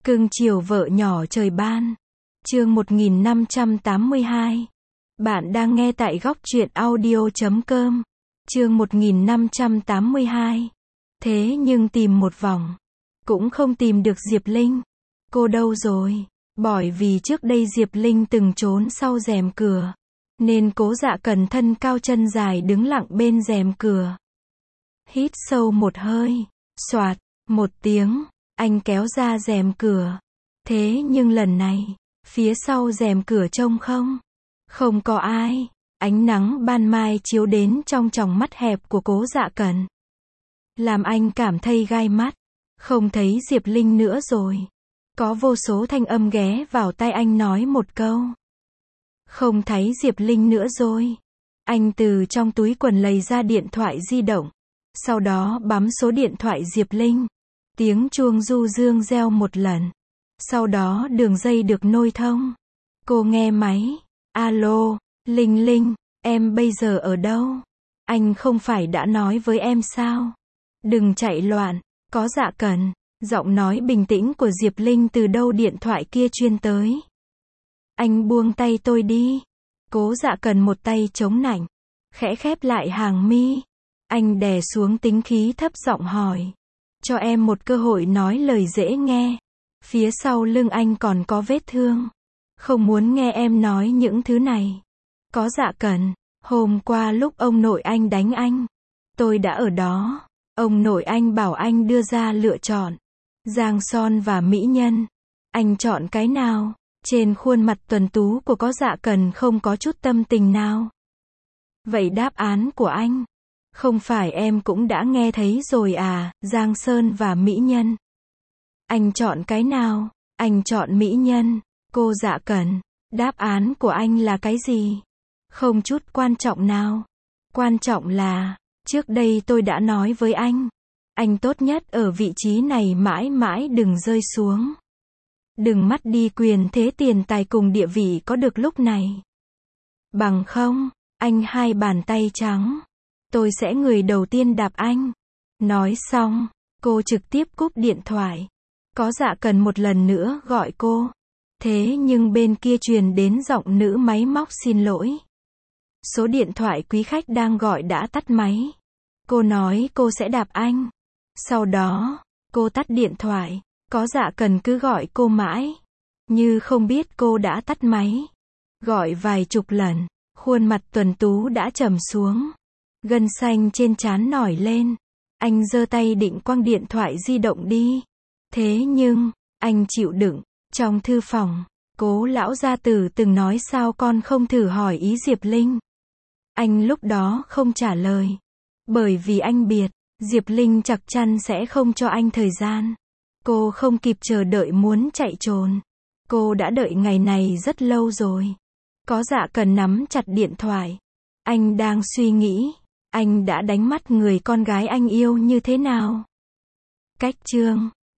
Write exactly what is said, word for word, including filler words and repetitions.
Cưng chiều vợ nhỏ trời ban. Chương một nghìn năm trăm tám mươi hai. Bạn đang nghe tại góc truyện audio chấm com. Chương một nghìn năm trăm tám mươi hai. Thế nhưng tìm một vòng, cũng không tìm được Diệp Linh. Cô đâu rồi? Bởi vì trước đây Diệp Linh từng trốn sau rèm cửa, nên Cố Dạ Cần thân cao chân dài đứng lặng bên rèm cửa. Hít sâu một hơi, xoạt, một tiếng, anh kéo ra rèm cửa. Thế nhưng lần này, phía sau rèm cửa trông không, không có ai. Ánh nắng ban mai chiếu đến trong tròng mắt hẹp của Cố Dạ Cần, làm anh cảm thấy gai mắt. Không thấy Diệp Linh nữa rồi. Có vô số thanh âm ghé vào tai anh nói một câu. Không thấy Diệp Linh nữa rồi. Anh từ trong túi quần lấy ra điện thoại di động, sau đó bấm số điện thoại Diệp Linh. Tiếng chuông du dương reo một lần, sau đó đường dây được nối thông. Cô nghe máy. Alo, Linh Linh, em bây giờ ở đâu? Anh không phải đã nói với em sao? Đừng chạy loạn. Có Dạ Cần. Giọng nói bình tĩnh của Diệp Linh từ đâu điện thoại kia truyền tới. Anh buông tay tôi đi. Cố Dạ Cần một tay chống nạnh, khẽ khép lại hàng mi. Anh đè xuống tính khí thấp giọng hỏi. Cho em một cơ hội nói lời dễ nghe. Phía sau lưng anh còn có vết thương. Không muốn nghe em nói những thứ này. Có Dạ Cần. Hôm qua lúc ông nội anh đánh anh, tôi đã ở đó. Ông nội anh bảo anh đưa ra lựa chọn Giang Son và mỹ nhân. Anh chọn cái nào? Trên khuôn mặt tuấn tú của Có Dạ Cần không có chút tâm tình nào. Vậy đáp án của anh? Không phải em cũng đã nghe thấy rồi à? Giang Sơn và mỹ nhân. Anh chọn cái nào? Anh chọn mỹ nhân. Cô Dạ Cần. Đáp án của anh là cái gì? Không chút quan trọng nào. Quan trọng là, trước đây tôi đã nói với anh, anh tốt nhất ở vị trí này mãi mãi đừng rơi xuống. Đừng mất đi quyền thế tiền tài cùng địa vị có được lúc này. Bằng không, anh hai bàn tay trắng. Tôi sẽ người đầu tiên đạp anh. Nói xong, cô trực tiếp cúp điện thoại. Có Dạ Cần một lần nữa gọi cô. Thế nhưng bên kia truyền đến giọng nữ máy móc xin lỗi. Số điện thoại quý khách đang gọi đã tắt máy. Cô nói cô sẽ đạp anh. Sau đó, cô tắt điện thoại. Có Dạ Cần cứ gọi cô mãi, như không biết cô đã tắt máy. Gọi vài chục lần, khuôn mặt tuấn tú đã trầm xuống. Gân xanh trên trán nổi lên. Anh giơ tay định quăng điện thoại di động đi. Thế nhưng, anh chịu đựng. Trong thư phòng, Cố lão gia tử từng nói sao con không thử hỏi ý Diệp Linh. Anh lúc đó không trả lời. Bởi vì anh biết, Diệp Linh chắc chắn sẽ không cho anh thời gian. Cô không kịp chờ đợi muốn chạy trốn. Cô đã đợi ngày này rất lâu rồi. Có Dạ Cần nắm chặt điện thoại. Anh đang suy nghĩ, anh đã đánh mất người con gái anh yêu như thế nào. Cách chương